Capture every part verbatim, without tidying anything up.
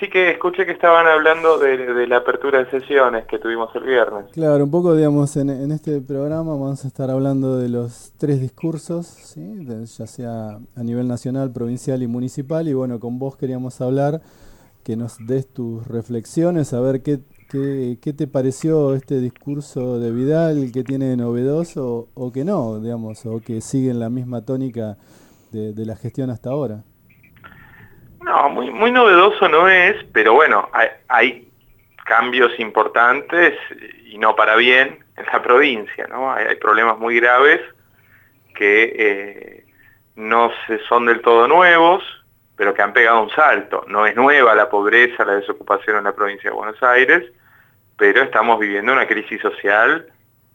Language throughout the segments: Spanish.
sí que escuché que estaban hablando de, de la apertura de sesiones que tuvimos el viernes. Claro, un poco, digamos, en, en este programa vamos a estar hablando de los tres discursos, ¿sí? De- ya sea a nivel nacional, provincial y municipal. Y bueno, con vos queríamos hablar, que nos des tus reflexiones, a ver qué, qué, qué te pareció este discurso de Vidal, qué tiene de novedoso o que no, digamos, o que sigue en la misma tónica de, de la gestión hasta ahora. No, muy, muy novedoso no es, pero bueno, hay, hay cambios importantes y no para bien en la provincia, ¿no? Hay, hay problemas muy graves que eh, no se, son del todo nuevos, pero que han pegado un salto. No es nueva la pobreza, la desocupación en la provincia de Buenos Aires, pero estamos viviendo una crisis social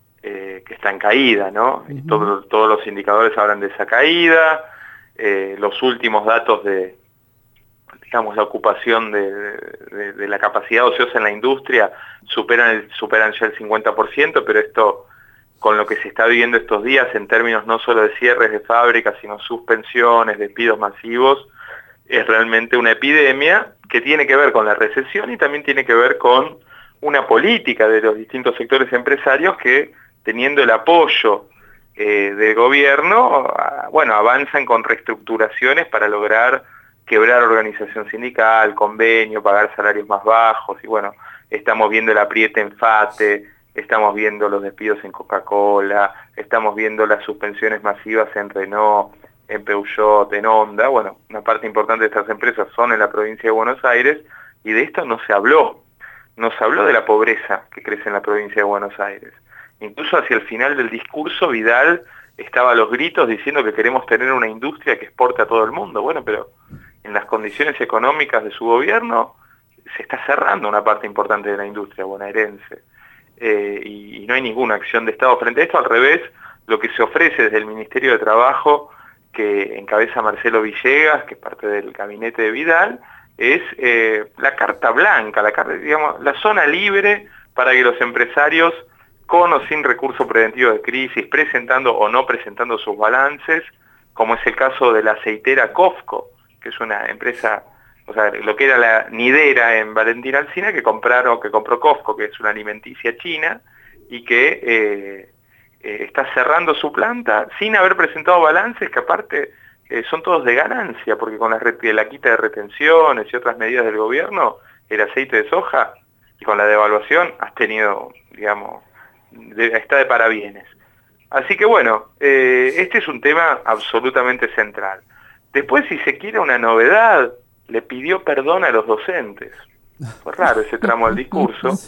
eh, que está en caída, ¿no? Y Ujú. todo, todos los indicadores hablan de esa caída, eh, los últimos datos de, digamos, la ocupación de, de, de la capacidad ociosa en la industria superan, el, superan ya el cincuenta por ciento, pero esto, con lo que se está viviendo estos días en términos no solo de cierres de fábricas, sino suspensiones, despidos masivos, es realmente una epidemia que tiene que ver con la recesión y también tiene que ver con una política de los distintos sectores empresarios que, teniendo el apoyo eh, del gobierno, ah, bueno, avanzan con reestructuraciones para lograr quebrar organización sindical, convenio, pagar salarios más bajos, y bueno, estamos viendo el apriete en FATE, estamos viendo los despidos en Coca-Cola, estamos viendo las suspensiones masivas en Renault, en Peugeot, en Honda. Bueno, una parte importante de estas empresas son en la provincia de Buenos Aires, y de esto no se habló. No se habló de la pobreza que crece en la provincia de Buenos Aires. Incluso hacia el final del discurso, Vidal estaba a los gritos diciendo que queremos tener una industria que exporte a todo el mundo. Bueno, pero en las condiciones económicas de su gobierno se está cerrando una parte importante de la industria bonaerense. Eh, y, y no hay ninguna acción de Estado frente a esto. Al revés, lo que se ofrece desde el Ministerio de Trabajo, que encabeza Marcelo Villegas, que es parte del gabinete de Vidal, es eh, la carta blanca, la, carta, digamos, la zona libre para que los empresarios, con o sin recurso preventivo de crisis, presentando o no presentando sus balances, como es el caso de la aceitera Cofco, que es una empresa, o sea, lo que era la Nidera en Valentín Alsina, que compraron, que compró Cofco, que es una alimenticia china, y que eh, eh, está cerrando su planta sin haber presentado balances, que aparte eh, son todos de ganancia, porque con la, la quita de retenciones y otras medidas del gobierno, el aceite de soja, y con la devaluación, has tenido, digamos, de, está de parabienes. Así que bueno, eh, este es un tema absolutamente central. Después, si se quiere una novedad, le pidió perdón a los docentes. Fue raro ese tramo del discurso,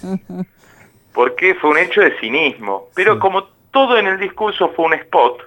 porque fue un hecho de cinismo. Pero Sí. como todo en el discurso fue un spot,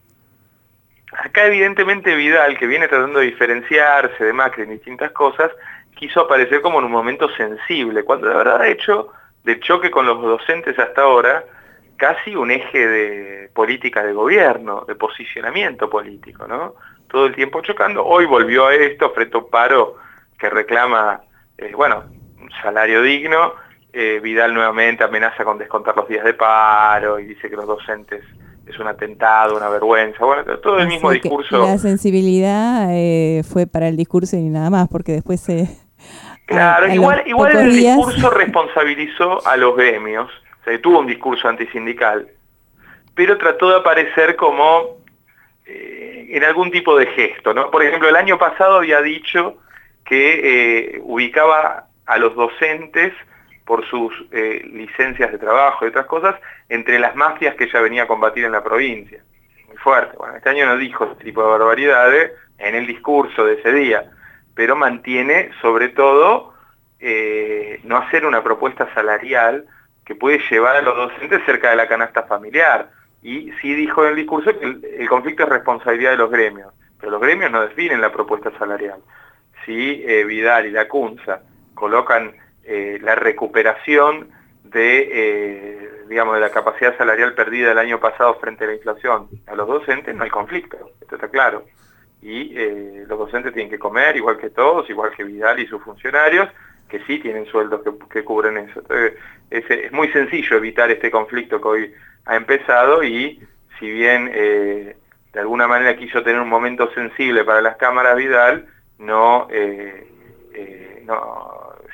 acá evidentemente Vidal, que viene tratando de diferenciarse de Macri en distintas cosas, quiso aparecer como en un momento sensible, cuando la verdad ha hecho del choque con los docentes hasta ahora casi un eje de política de gobierno, de posicionamiento político, ¿no? Todo el tiempo chocando. Hoy volvió a esto frente a un paro que reclama, eh, bueno, un salario digno. eh, Vidal nuevamente amenaza con descontar los días de paro y dice que los docentes es un atentado, una vergüenza. Bueno, todo el O mismo sea que la discurso. sensibilidad eh, fue para el discurso y nada más, porque después eh, a, Claro, a los igual, igual en pocos el días... discurso responsabilizó a los gremios, o sea, tuvo un discurso antisindical, pero trató de aparecer como eh, en algún tipo de gesto, ¿no? Por ejemplo, el año pasado había dicho que eh, ubicaba a los docentes por sus eh, licencias de trabajo y otras cosas entre las mafias que ella venía a combatir en la provincia. Muy fuerte. Bueno, este año no dijo ese tipo de barbaridades en el discurso de ese día, pero mantiene sobre todo eh, no hacer una propuesta salarial que puede llevar a los docentes cerca de la canasta familiar. Y sí dijo en el discurso que el, el conflicto es responsabilidad de los gremios, pero los gremios no definen la propuesta salarial. Si eh, Vidal y la Cunza colocan eh, la recuperación de, eh, digamos, de la capacidad salarial perdida el año pasado frente a la inflación a los docentes, no hay conflicto, esto está claro. Y eh, los docentes tienen que comer igual que todos, igual que Vidal y sus funcionarios, que sí tienen sueldos que, que cubren eso. Entonces, es, es muy sencillo evitar este conflicto que hoy ha empezado, y si bien eh, de alguna manera quiso tener un momento sensible para las cámaras Vidal, no, eh, eh, no,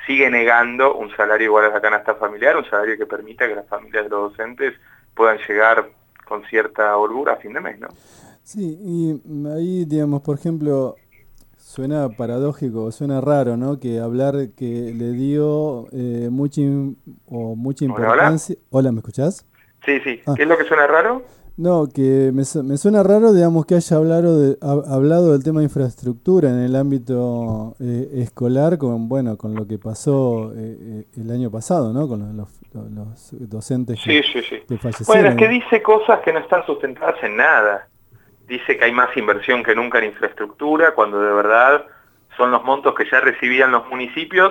sigue negando un salario igual a la canasta familiar, un salario que permita que las familias de los docentes puedan llegar con cierta holgura a fin de mes, ¿no? Sí, y ahí, digamos, por ejemplo, suena paradójico, suena raro, ¿no? Que hablar que le dio eh, mucha, im- o mucha Hola, hola. importancia... Hola, ¿me escuchás? Sí, sí. Ah, ¿Qué es lo que suena raro? no, que me, su- me suena raro, digamos, que haya hablado, de, ha- hablado del tema de infraestructura en el ámbito eh, escolar, con, bueno, con lo que pasó eh, eh, el año pasado, ¿no? Con los, los- los docentes que, Sí, sí, sí. que Bueno, es que fallecieron. dice cosas que no están sustentadas en nada. Dice que hay más inversión que nunca en infraestructura, cuando de verdad son los montos que ya recibían los municipios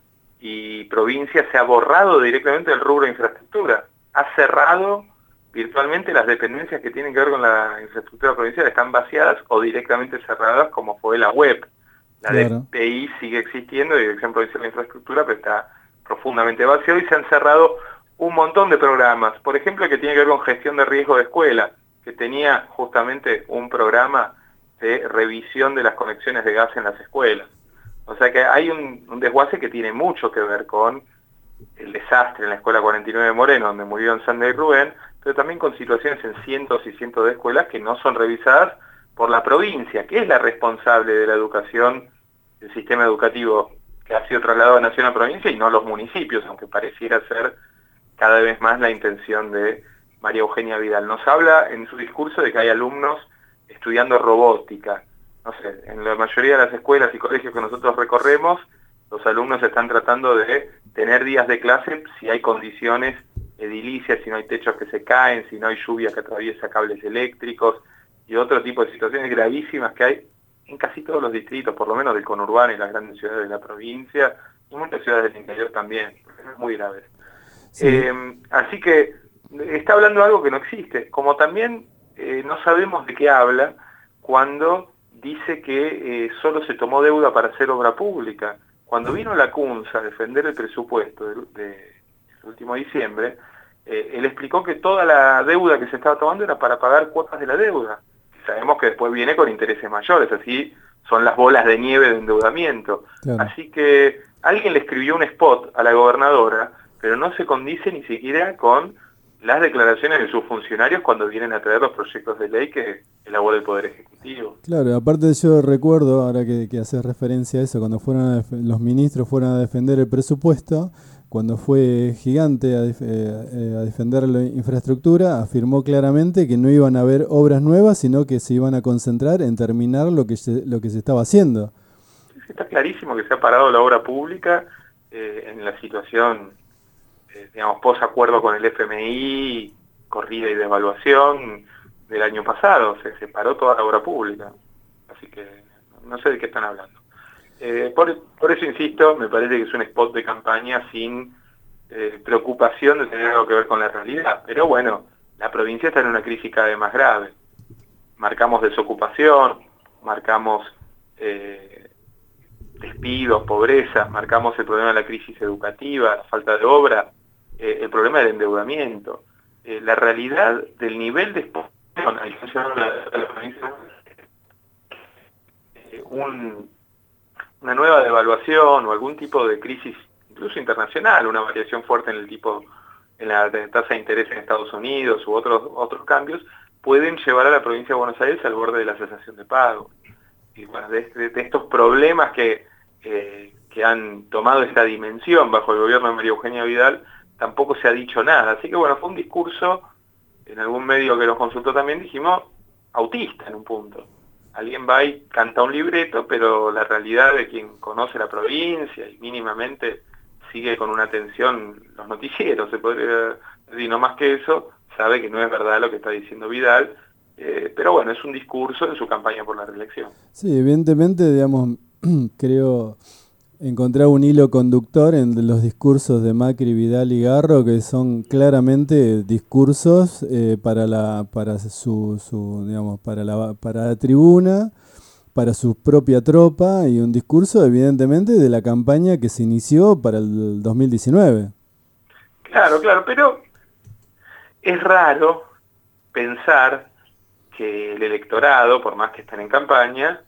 y provincia se ha borrado directamente del rubro de infraestructura. Ha cerrado virtualmente las dependencias que tienen que ver con la infraestructura provincial, están vaciadas o directamente cerradas, como fue la web. La Claro, D P I sigue existiendo, Dirección Provincial de Infraestructura, pero está profundamente vaciado y se han cerrado un montón de programas. Por ejemplo, que tiene que ver con gestión de riesgo de escuela, que tenía justamente un programa de revisión de las conexiones de gas en las escuelas. O sea que hay un, un desguace que tiene mucho que ver con el desastre en la escuela cuarenta y nueve de Moreno, donde murieron Sandra y Rubén, pero también con situaciones en cientos y cientos de escuelas que no son revisadas por la provincia, que es la responsable de la educación, del sistema educativo que ha sido trasladado de nación a provincia y no los municipios, aunque pareciera ser cada vez más la intención de María Eugenia Vidal. Nos habla en su discurso de que hay alumnos estudiando robótica. No sé, en la mayoría de las escuelas y colegios que nosotros recorremos, los alumnos están tratando de tener días de clase si hay condiciones edilicias, si no hay techos que se caen, si no hay lluvia que atraviesa cables eléctricos y otro tipo de situaciones gravísimas que hay en casi todos los distritos, por lo menos del conurbano y las grandes ciudades de la provincia, y muchas ciudades del interior también, muy graves. sí, Eh, así que está hablando de algo que no existe, como también eh, no sabemos de qué habla cuando dice que eh, solo se tomó deuda para hacer obra pública. Cuando vino la CUNSA a defender el presupuesto del de, de último diciembre, eh, él explicó que toda la deuda que se estaba tomando era para pagar cuotas de la deuda. Sabemos que después viene con intereses mayores, así son las bolas de nieve de endeudamiento. claro. Así que alguien le escribió un spot a la gobernadora, pero no se condice ni siquiera con las declaraciones de sus funcionarios cuando vienen a traer los proyectos de ley que elabora el Poder Ejecutivo. Claro, aparte yo recuerdo, ahora que, que haces referencia a eso, cuando fueron a def- los ministros fueron a defender el presupuesto, cuando fue Gigante a, def- eh, eh, a defender la infraestructura, afirmó claramente que no iban a haber obras nuevas, sino que se iban a concentrar en terminar lo que se, lo que se estaba haciendo. Está clarísimo que se ha parado la obra pública eh, en la situación, eh, digamos, posacuerdo con el F M I, corrida y devaluación del año pasado. Se separó toda la obra pública. Así que no sé de qué están hablando. Eh, por, por eso insisto, me parece que es un spot de campaña sin eh, preocupación de tener algo que ver con la realidad. Pero bueno, la provincia está en una crisis cada vez más grave. Marcamos desocupación, marcamos eh, despidos, pobreza, marcamos el problema de la crisis educativa, la falta de obra, eh, el problema del endeudamiento, eh, la realidad del nivel de exposición a la, la provincia, eh, un, una nueva devaluación o algún tipo de crisis, incluso internacional, una variación fuerte en el tipo, en la tasa de interés en Estados Unidos u otros, otros cambios, pueden llevar a la provincia de Buenos Aires al borde de la cesación de pago. Y bueno, de, de, de estos problemas que, eh, que han tomado esta dimensión bajo el gobierno de María Eugenia Vidal, tampoco se ha dicho nada. Así que bueno, fue un discurso, en algún medio que nos consultó también, dijimos, autista en un punto. Alguien va y canta un libreto, pero la realidad de quien conoce la provincia y mínimamente sigue con una atención los noticieros, se podría decir, no más que eso, sabe que no es verdad lo que está diciendo Vidal, eh, pero bueno, es un discurso en su campaña por la reelección. Sí, evidentemente, digamos, creo encontrar un hilo conductor en los discursos de Macri, Vidal y Garro, que son claramente discursos eh, para la para su, su digamos para la para la tribuna, para su propia tropa, y un discurso evidentemente de la campaña que se inició para el dos mil diecinueve. Claro, claro, pero es raro pensar que el electorado, por más que estén en campaña,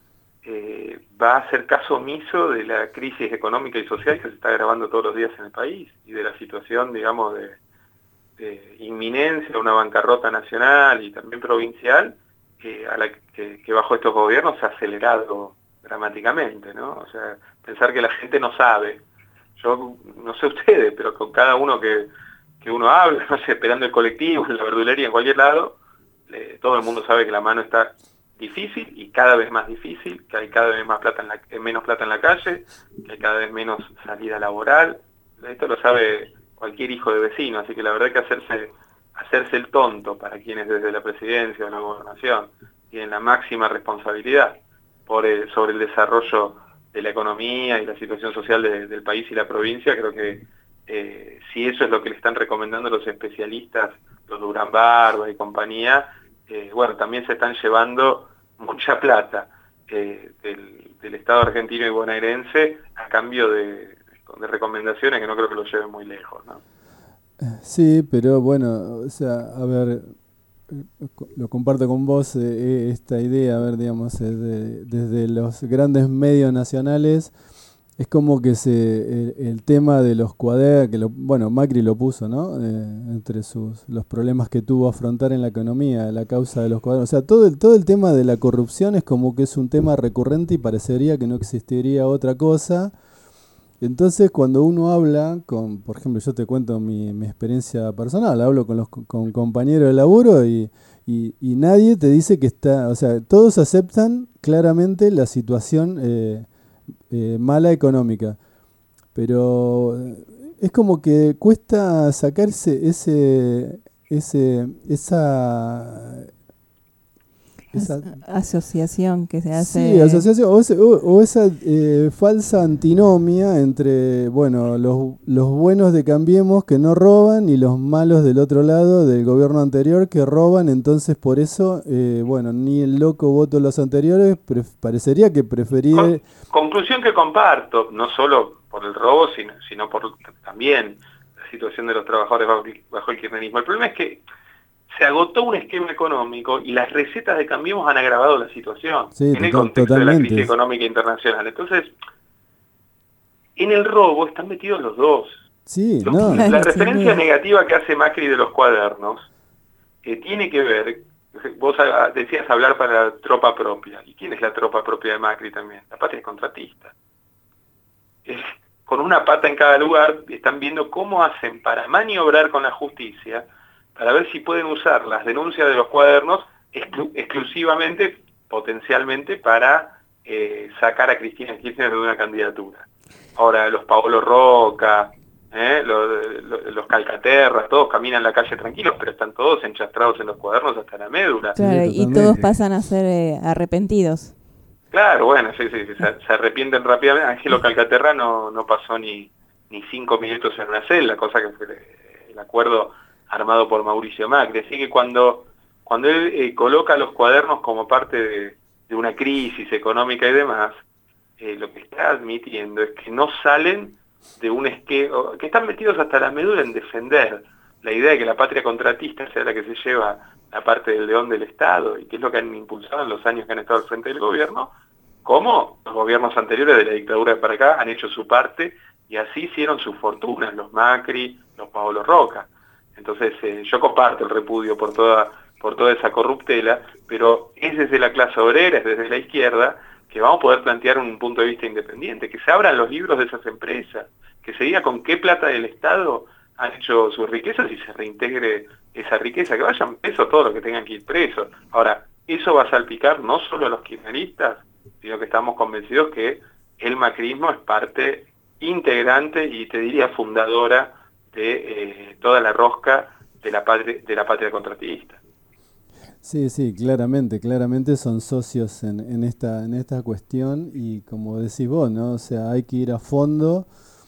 eh, va a hacer caso omiso de la crisis económica y social que se está agravando todos los días en el país y de la situación, digamos, de, de inminencia, una bancarrota nacional y también provincial, eh, a la que, que bajo estos gobiernos se ha acelerado dramáticamente, ¿no? O sea, pensar que la gente no sabe. Yo no sé ustedes, pero con cada uno que, que uno habla, no sé, esperando el colectivo, en la verdulería, en cualquier lado, eh, todo el mundo sabe que la mano está difícil y cada vez más difícil, que hay cada vez más plata en la, menos plata en la calle, que hay cada vez menos salida laboral. Esto lo sabe cualquier hijo de vecino, así que la verdad que hacerse, hacerse el tonto para quienes desde la presidencia o la gobernación tienen la máxima responsabilidad por el, sobre el desarrollo de la economía y la situación social de, del país y la provincia, creo que eh, si eso es lo que le están recomendando los especialistas, los Durán Barba y compañía, eh, bueno, también se están llevando mucha plata eh, del, del Estado argentino y bonaerense a cambio de, de recomendaciones que no creo que lo lleven muy lejos, ¿no? Sí, pero bueno, o sea, a ver, lo comparto con vos, eh, esta idea, a ver, digamos, eh, de, desde los grandes medios nacionales, es como que se el, el tema de los cuadernos, que lo, bueno, Macri lo puso, ¿no? Eh, entre sus los problemas que tuvo a afrontar en la economía, la causa de los cuadernos. O sea, todo el, todo el tema de la corrupción es como que es un tema recurrente y parecería que no existiría otra cosa. Entonces, cuando uno habla con, por ejemplo, yo te cuento mi, mi experiencia personal, hablo con los con compañeros de laburo y, y, y nadie te dice que está, o sea, todos aceptan claramente la situación eh, eh, mala económica, pero es como que cuesta sacarse ese, ese, esa... Esa asociación que se hace. Sí, asociación, o, ese, o, o esa eh, falsa antinomia entre, bueno, los, los buenos de Cambiemos que no roban y los malos del otro lado del gobierno anterior que roban, entonces por eso, eh, bueno, ni el loco votó los anteriores, parecería que prefería... Con, conclusión que comparto, no solo por el robo, sino, sino por también la situación de los trabajadores bajo, bajo el kirchnerismo. El problema es que se agotó un esquema económico y las recetas de Cambiemos han agravado la situación sí, en total, el contexto totalmente. de la crisis económica internacional. Entonces, en el robo están metidos los dos. Sí, los, no. La Claro, referencia sí, negativa que hace Macri de los cuadernos eh, tiene que ver, vos decías hablar para la tropa propia. ¿Y quién es la tropa propia de Macri también? La patria es contratista. Es, con una pata en cada lugar, están viendo cómo hacen para maniobrar con la justicia, para ver si pueden usar las denuncias de los cuadernos exclu exclusivamente, potencialmente, para eh, sacar a Cristina Kirchner de una candidatura. Ahora, los Paolo Roca, eh, los, los, los Calcaterras, todos caminan la calle tranquilos, pero están todos enchastrados en los cuadernos hasta la médula. claro, Sí, y todos pasan a ser eh, arrepentidos. Claro, bueno, sí, sí, sí se, se arrepienten rápidamente. Angelo Calcaterra no, no pasó ni, ni cinco minutos en una celda, cosa que fue el acuerdo armado por Mauricio Macri. Así que cuando, cuando él eh, coloca los cuadernos como parte de, de una crisis económica y demás, eh, lo que está admitiendo es que no salen de un esquema, que están metidos hasta la médula en defender la idea de que la patria contratista sea la que se lleva la parte del león del Estado, y que es lo que han impulsado en los años que han estado al frente del gobierno, como los gobiernos anteriores de la dictadura de para acá han hecho su parte, y así hicieron sus fortunas, los Macri, los Paolo Roca. Entonces eh, yo comparto el repudio por toda, por toda esa corruptela, pero es desde la clase obrera, es desde la izquierda, que vamos a poder plantear un punto de vista independiente, que se abran los libros de esas empresas, que se diga con qué plata del Estado han hecho sus riquezas y se reintegre esa riqueza, que vayan presos todos los que tengan que ir presos. Ahora, eso va a salpicar no solo a los kirchneristas, sino que estamos convencidos que el macrismo es parte integrante y te diría fundadora de eh, toda la rosca de la patria, de la patria contratista. Sí, sí, claramente, claramente son socios en, en esta en esta cuestión y como decís vos, ¿no? O sea, hay que ir a fondo,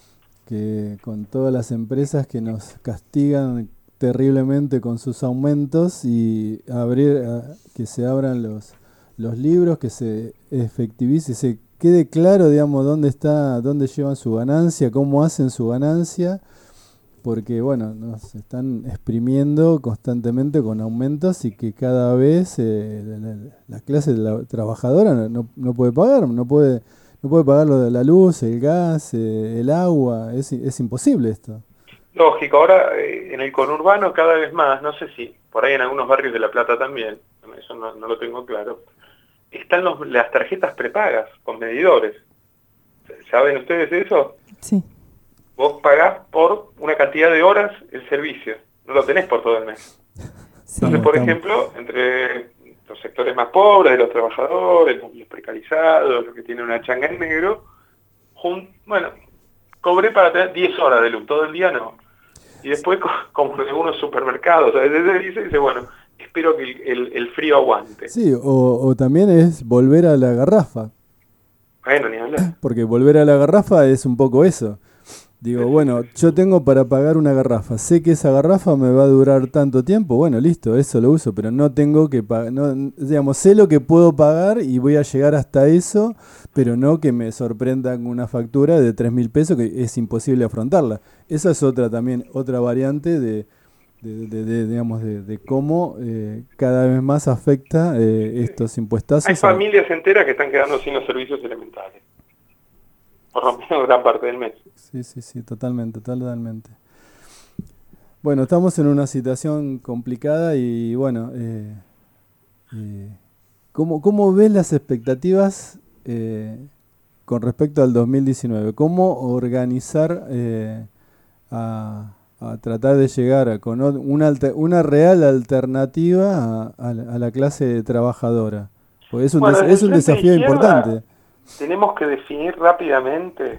que con todas las empresas que nos castigan terriblemente con sus aumentos y abrir a, que se abran los los libros, que se efectivice, se quede claro, digamos, dónde está, dónde llevan su ganancia, cómo hacen su ganancia. porque bueno, nos están exprimiendo constantemente con aumentos y que cada vez eh, la, la, la clase de la trabajadora no, no, no puede pagar, no puede, no puede pagar lo de la luz, el gas, eh, el agua, es, es imposible esto. Lógico, ahora eh, en el conurbano cada vez más, no sé si por ahí en algunos barrios de La Plata también, eso no, no lo tengo claro, están los, las tarjetas prepagas con medidores. ¿Saben ustedes eso? Sí. Vos pagás por una cantidad de horas el servicio, no lo tenés por todo el mes. Sí. Entonces, por ejemplo, entre los sectores más pobres, los trabajadores, los precarizados, los que tienen una changa en negro, jun- bueno, cobré para tener diez horas de luz, todo el día no. Y después compro en algunos supermercados, a veces dice, dice, bueno, espero que el, el, el frío aguante. Sí, o, o también es volver a la garrafa. Bueno, ni hablar. Porque volver a la garrafa es un poco eso. Digo, bueno, yo tengo para pagar una garrafa, sé que esa garrafa me va a durar tanto tiempo, bueno, listo, eso lo uso, pero no tengo que pagar, no, digamos, sé lo que puedo pagar y voy a llegar hasta eso, pero no que me sorprendan una factura de tres mil pesos que es imposible afrontarla. Esa es otra también, otra variante de, de, de, de digamos, de, de cómo eh, cada vez más afecta eh, estos impuestazos. Hay familias enteras que están quedando sin los servicios elementales. Por lo menos gran parte del mes. Sí, sí, sí, totalmente, totalmente. Bueno, estamos en una situación complicada y bueno, eh, eh, ¿cómo, cómo ves las expectativas eh, con respecto al dos mil diecinueve? ¿Cómo organizar eh, a, a tratar de llegar a, con una, alter, una real alternativa a, a, la, a la clase trabajadora? Porque es un, bueno, des, es un desafío de izquierda, importante. Tenemos que definir rápidamente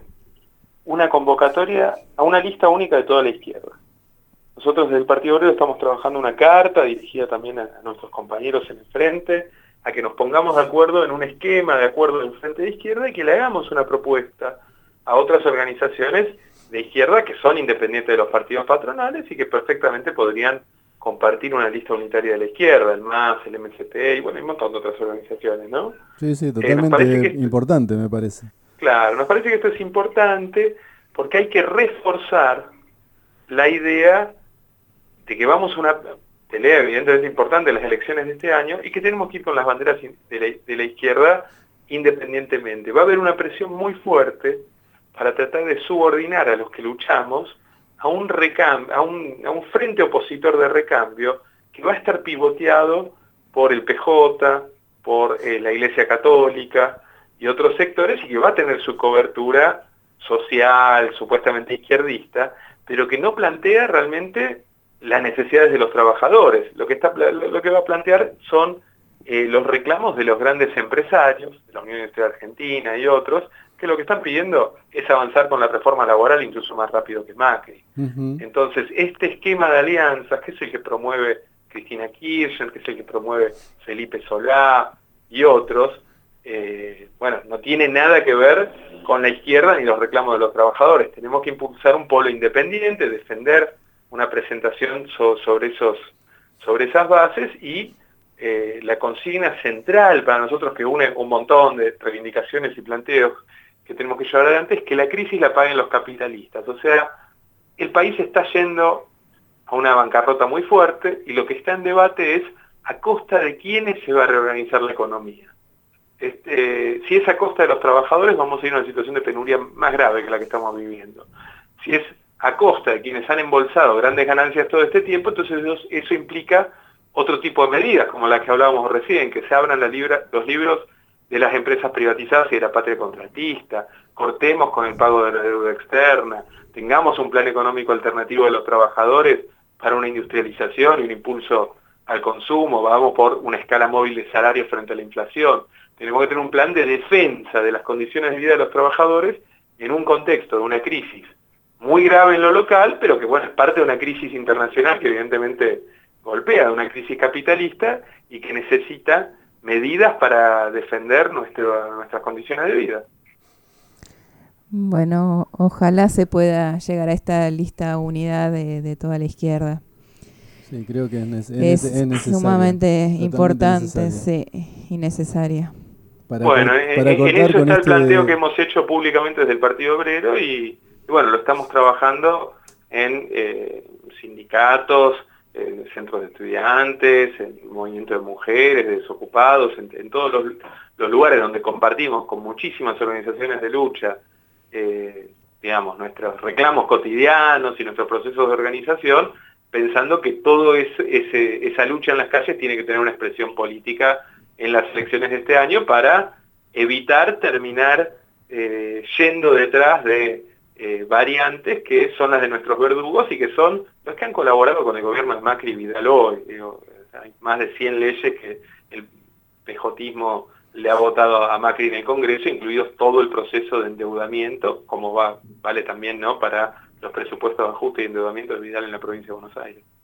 una convocatoria a una lista única de toda la izquierda. Nosotros desde el Partido Obrero estamos trabajando una carta dirigida también a, a nuestros compañeros en el frente, a que nos pongamos de acuerdo en un esquema de acuerdo del frente de izquierda y que le hagamos una propuesta a otras organizaciones de izquierda que son independientes de los partidos patronales y que perfectamente podrían compartir una lista unitaria de la izquierda, el M A S, el M C P, y bueno, hay un montón de otras organizaciones, ¿no? Sí, sí, totalmente eh, esto, importante me parece. Claro, nos parece que esto es importante porque hay que reforzar la idea de que vamos a una pelea evidentemente importante en las elecciones de este año y que tenemos que ir con las banderas de la, de la izquierda independientemente. Va a haber una presión muy fuerte para tratar de subordinar a los que luchamos a un, recam a un, a un frente opositor de recambio que va a estar pivoteado por el P J, por eh, la Iglesia Católica y otros sectores y que va a tener su cobertura social, supuestamente izquierdista, pero que no plantea realmente las necesidades de los trabajadores. Lo que, está, lo que va a plantear son eh, los reclamos de los grandes empresarios, de la Unión Industrial Argentina y otros, que lo que están pidiendo es avanzar con la reforma laboral incluso más rápido que Macri. Uh-huh. Entonces, este esquema de alianzas, que es el que promueve Cristina Kirchner, que es el que promueve Felipe Solá y otros, eh, bueno, no tiene nada que ver con la izquierda ni los reclamos de los trabajadores. Tenemos que impulsar un polo independiente, defender una presentación so, sobre, esos, sobre esas bases y eh, la consigna central para nosotros que une un montón de reivindicaciones y planteos que tenemos que llevar adelante es que la crisis la paguen los capitalistas. O sea, el país está yendo a una bancarrota muy fuerte y lo que está en debate es a costa de quiénes se va a reorganizar la economía. Este, si es a costa de los trabajadores, vamos a ir a una situación de penuria más grave que la que estamos viviendo. Si es a costa de quienes han embolsado grandes ganancias todo este tiempo, entonces eso, eso implica otro tipo de medidas, como las que hablábamos recién, que se abran la libra, los libros de las empresas privatizadas y de la patria contratista, cortemos con el pago de la deuda externa, tengamos un plan económico alternativo de los trabajadores para una industrialización y un impulso al consumo, vamos por una escala móvil de salarios frente a la inflación. Tenemos que tener un plan de defensa de las condiciones de vida de los trabajadores en un contexto de una crisis muy grave en lo local, pero que bueno, es parte de una crisis internacional que evidentemente golpea, de una crisis capitalista y que necesita medidas para defender nuestro, nuestras condiciones de vida. Bueno, ojalá se pueda llegar a esta lista unidad de, de toda la izquierda. Sí, creo que es, es, es, es necesaria. Sumamente importante, necesaria. sí, y necesaria. Para bueno, cort para en, en eso está el este... planteo que hemos hecho públicamente desde el Partido Obrero y, y bueno, lo estamos trabajando en eh, sindicatos, en centros de estudiantes, en movimiento de mujeres, de desocupados, en, en todos los, los lugares donde compartimos con muchísimas organizaciones de lucha, eh, digamos, nuestros reclamos cotidianos y nuestros procesos de organización, pensando que toda esa lucha en las calles tiene que tener una expresión política en las elecciones de este año para evitar terminar eh, yendo detrás de eh, variantes que son las de nuestros verdugos y que son los que han colaborado con el gobierno de Macri y Vidal hoy. Digo, hay más de cien leyes que el pejotismo le ha votado a Macri en el Congreso, incluidos todo el proceso de endeudamiento, como va, vale también, ¿no?, para los presupuestos de ajuste y endeudamiento de Vidal en la provincia de Buenos Aires.